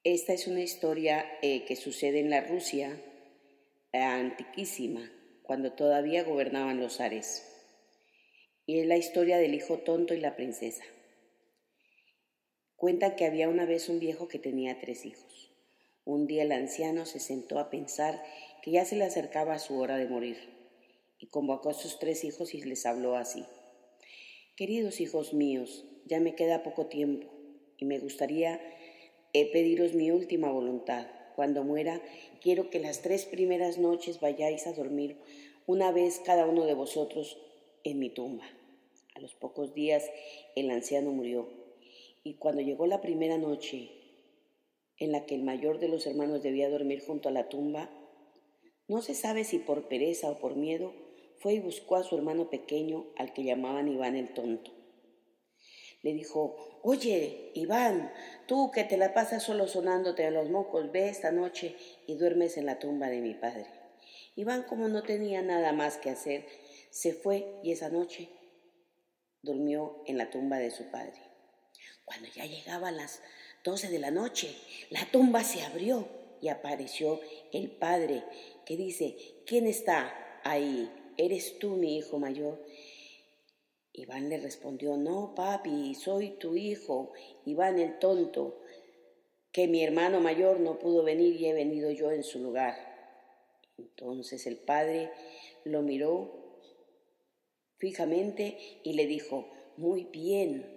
Esta es una historia que sucede en la Rusia antiquísima, cuando todavía gobernaban los zares. Y es la historia del hijo tonto y la princesa. Cuentan que había una vez un viejo que tenía 3 hijos. Un día el anciano se sentó a pensar que ya se le acercaba su hora de morir, y convocó a sus 3 hijos y les habló así: «Queridos hijos míos, ya me queda poco tiempo, y me gustaría pediros mi última voluntad. Cuando muera, quiero que las 3 primeras noches vayáis a dormir una vez cada uno de vosotros en mi tumba». A los pocos días el anciano murió, y cuando llegó la primera noche en la que el mayor de los hermanos debía dormir junto a la tumba, no se sabe si por pereza o por miedo, fue y buscó a su hermano pequeño, al que llamaban Iván el Tonto. Le dijo: «Oye, Iván, tú que te la pasas solo sonándote a los mocos, ve esta noche y duermes en la tumba de mi padre». Iván, como no tenía nada más que hacer, se fue y esa noche durmió en la tumba de su padre. Cuando ya llegaban las 12 de la noche, la tumba se abrió y apareció el padre, que dice: «¿Quién está ahí? ¿Eres tú, mi hijo mayor?». Iván le respondió: «No, papi, soy tu hijo, Iván el Tonto, que mi hermano mayor no pudo venir y he venido yo en su lugar». Entonces el padre lo miró fijamente y le dijo: «Muy bien,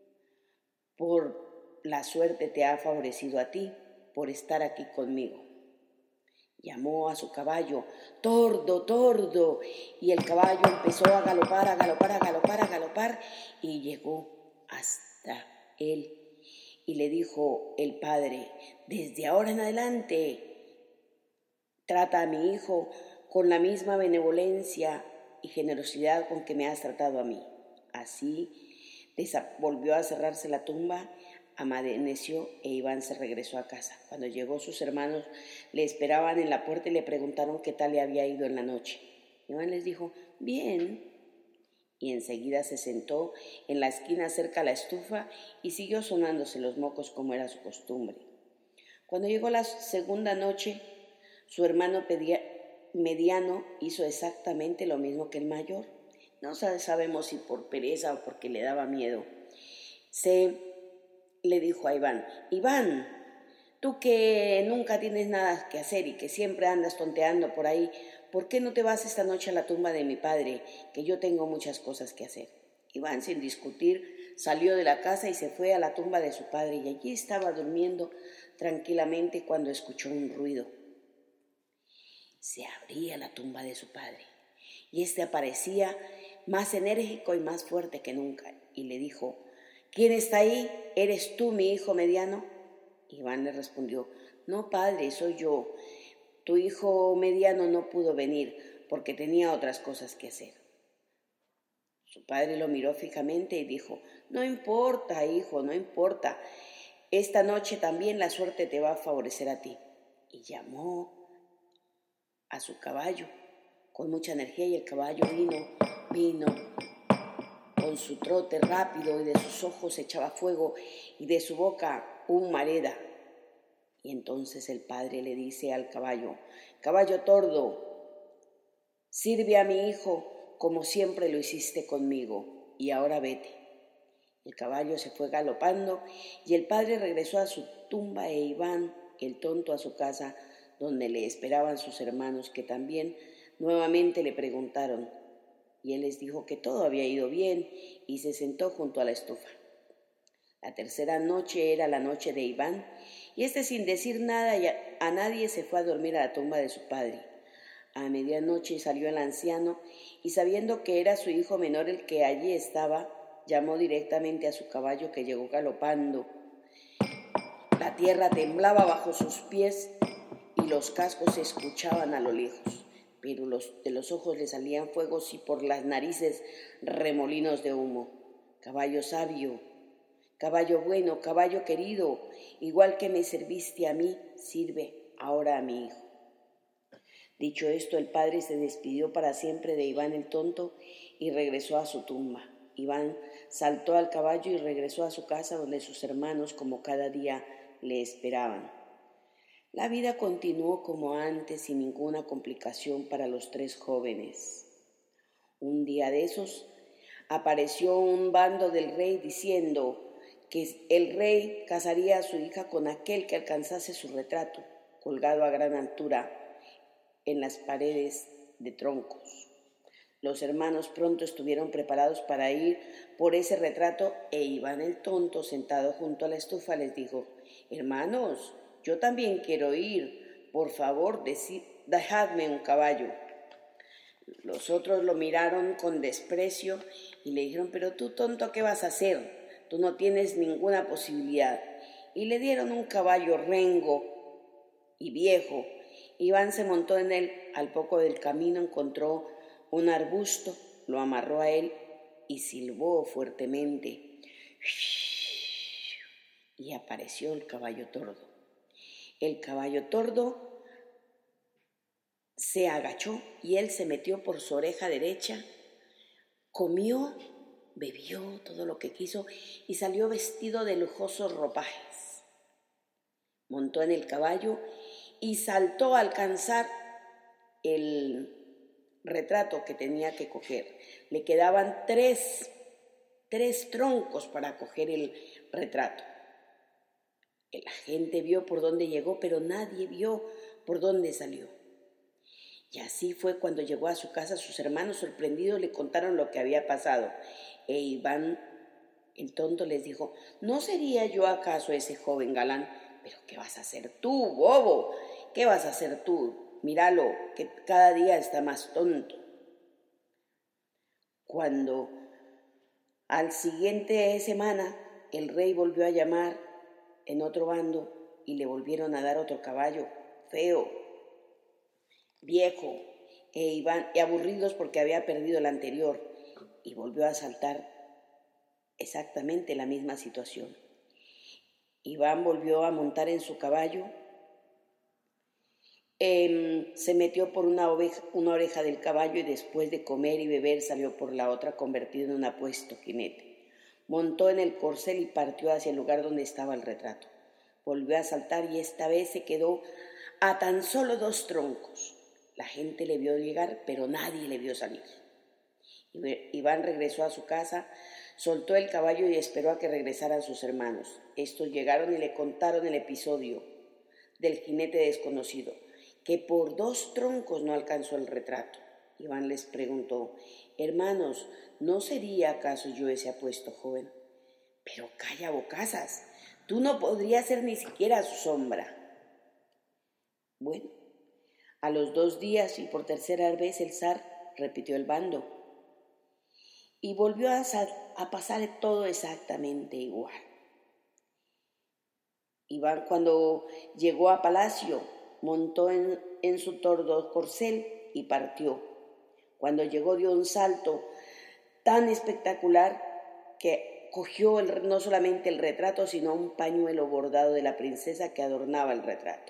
por la suerte te ha favorecido a ti por estar aquí conmigo». Llamó a su caballo: «Tordo, tordo», y el caballo empezó a galopar, a galopar, a galopar, a galopar, y llegó hasta él. Y le dijo el padre: «Desde ahora en adelante, trata a mi hijo con la misma benevolencia y generosidad con que me has tratado a mí». Así volvió a cerrarse la tumba, amaneció e Iván se regresó a casa. Cuando llegó, sus hermanos le esperaban en la puerta y le preguntaron qué tal le había ido en la noche. Iván les dijo: «Bien», y enseguida se sentó en la esquina cerca a la estufa y siguió sonándose los mocos como era su costumbre. Cuando llegó la segunda noche, su hermano mediano hizo exactamente lo mismo que el mayor. No sabemos si por pereza o porque le daba miedo. Le dijo a Iván: «Iván, tú que nunca tienes nada que hacer y que siempre andas tonteando por ahí, ¿por qué no te vas esta noche a la tumba de mi padre, que yo tengo muchas cosas que hacer?». Iván, sin discutir, salió de la casa y se fue a la tumba de su padre, y allí estaba durmiendo tranquilamente cuando escuchó un ruido. Se abría la tumba de su padre y éste aparecía más enérgico y más fuerte que nunca, y le dijo: «¿Quién está ahí? ¿Eres tú, mi hijo mediano?». Iván le respondió: «No, padre, soy yo. Tu hijo mediano no pudo venir porque tenía otras cosas que hacer». Su padre lo miró fijamente y dijo: «No importa, hijo, no importa. Esta noche también la suerte te va a favorecer a ti». Y llamó a su caballo con mucha energía, y el caballo vino con su trote rápido, y de sus ojos echaba fuego y de su boca humareda. Y entonces el padre le dice al caballo: «Caballo tordo, sirve a mi hijo como siempre lo hiciste conmigo, y ahora vete». El caballo se fue galopando y el padre regresó a su tumba e Iván el Tonto a su casa, donde le esperaban sus hermanos, que también nuevamente le preguntaron, y él les dijo que todo había ido bien y se sentó junto a la estufa. La tercera noche era la noche de Iván, y sin decir nada a nadie se fue a dormir a la tumba de su padre. A medianoche salió el anciano y, sabiendo que era su hijo menor el que allí estaba, llamó directamente a su caballo, que llegó galopando. La tierra temblaba bajo sus pies y los cascos se escuchaban a lo lejos, pero de los ojos le salían fuegos y por las narices remolinos de humo. «Caballo sabio, caballo bueno, caballo querido, igual que me serviste a mí, sirve ahora a mi hijo». Dicho esto, el padre se despidió para siempre de Iván el Tonto y regresó a su tumba. Iván saltó al caballo y regresó a su casa, donde sus hermanos, como cada día, le esperaban. La vida continuó como antes sin ninguna complicación para los tres jóvenes. Un día de esos apareció un bando del rey diciendo que el rey casaría a su hija con aquel que alcanzase su retrato, colgado a gran altura en las paredes de troncos. Los hermanos pronto estuvieron preparados para ir por ese retrato e Iván el tonto, sentado junto a la estufa, les dijo: «Hermanos, yo también quiero ir. Por favor, dejadme un caballo». Los otros lo miraron con desprecio y le dijeron: «Pero tú, tonto, ¿qué vas a hacer? Tú no tienes ninguna posibilidad». Y le dieron un caballo rengo y viejo. Iván se montó en él. Al poco del camino encontró un arbusto, lo amarró a él y silbó fuertemente. Y apareció el caballo tordo. El caballo tordo se agachó y él se metió por su oreja derecha, comió, bebió todo lo que quiso y salió vestido de lujosos ropajes. Montó en el caballo y saltó a alcanzar el retrato que tenía que coger. Le quedaban tres troncos para coger el retrato. La gente vio por dónde llegó, pero nadie vio por dónde salió. Y así fue cuando llegó a su casa. Sus hermanos, sorprendidos, le contaron lo que había pasado. E Iván, el tonto, les dijo: «¿No sería yo acaso ese joven galán? Pero ¿qué vas a hacer tú, bobo? ¿Qué vas a hacer tú? Míralo, que cada día está más tonto». Cuando al siguiente semana el rey volvió a llamar en otro bando y le volvieron a dar otro caballo feo, viejo y aburridos porque había perdido el anterior, y volvió a saltar exactamente la misma situación. Iván volvió a montar en su caballo, se metió por una oreja del caballo y después de comer y beber salió por la otra convertido en un apuesto jinete. Montó en el corcel y partió hacia el lugar donde estaba el retrato. Volvió a saltar y esta vez se quedó a tan solo 2 troncos. La gente le vio llegar, pero nadie le vio salir. Iván regresó a su casa, soltó el caballo y esperó a que regresaran sus hermanos. Estos llegaron y le contaron el episodio del jinete desconocido, que por 2 troncos no alcanzó el retrato. Iván les preguntó: «Hermanos, ¿no sería acaso yo ese apuesto joven?». «Pero calla, bocazas, tú no podrías ser ni siquiera su sombra». Bueno, a los 2 días y por tercera vez el zar repitió el bando y volvió a pasar todo exactamente igual. Iván, cuando llegó a palacio, montó en su tordo corcel y partió. Cuando llegó dio un salto tan espectacular que cogió no solamente el retrato, sino un pañuelo bordado de la princesa que adornaba el retrato.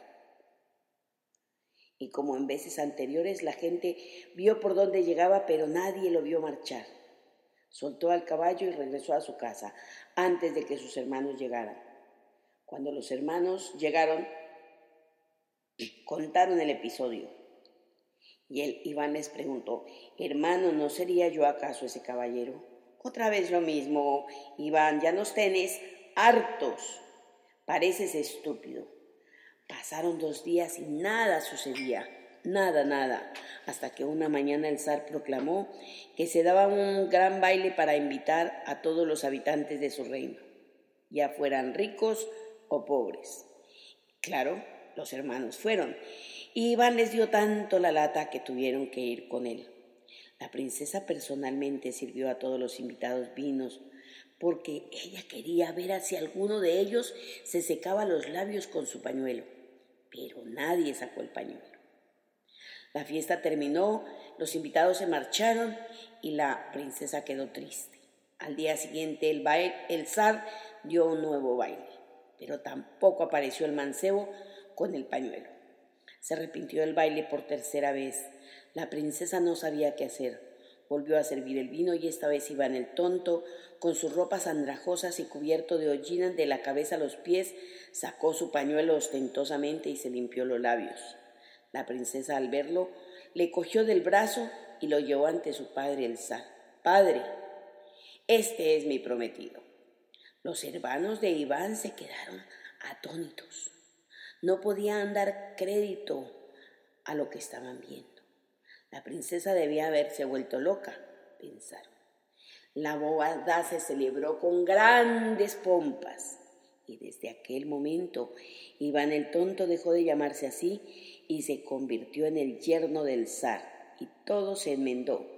Y como en veces anteriores, la gente vio por dónde llegaba, pero nadie lo vio marchar. Soltó al caballo y regresó a su casa antes de que sus hermanos llegaran. Cuando los hermanos llegaron, contaron el episodio. Y Iván les preguntó: «Hermano, ¿no sería yo acaso ese caballero?». «Otra vez lo mismo, Iván, ya nos tenés hartos. Pareces estúpido». Pasaron 2 días y nada sucedía, nada, hasta que una mañana el zar proclamó que se daba un gran baile para invitar a todos los habitantes de su reino, ya fueran ricos o pobres. Claro, los hermanos fueron, y Iván les dio tanto la lata que tuvieron que ir con él. La princesa personalmente sirvió a todos los invitados vinos, porque ella quería ver si alguno de ellos se secaba los labios con su pañuelo, pero nadie sacó el pañuelo. La fiesta terminó, los invitados se marcharon y la princesa quedó triste. Al día siguiente el zar dio un nuevo baile, pero tampoco apareció el mancebo con el pañuelo. Se arrepintió del baile por tercera vez. La princesa no sabía qué hacer. Volvió a servir el vino y esta vez Iván el Tonto, con sus ropas andrajosas y cubierto de hollinas de la cabeza a los pies, sacó su pañuelo ostentosamente y se limpió los labios. La princesa, al verlo, le cogió del brazo y lo llevó ante su padre el zar. «Padre, este es mi prometido». Los hermanos de Iván se quedaron atónitos. No podían dar crédito a lo que estaban viendo. La princesa debía haberse vuelto loca, pensaron. La boda se celebró con grandes pompas y desde aquel momento Iván el Tonto dejó de llamarse así y se convirtió en el yerno del zar y todo se enmendó.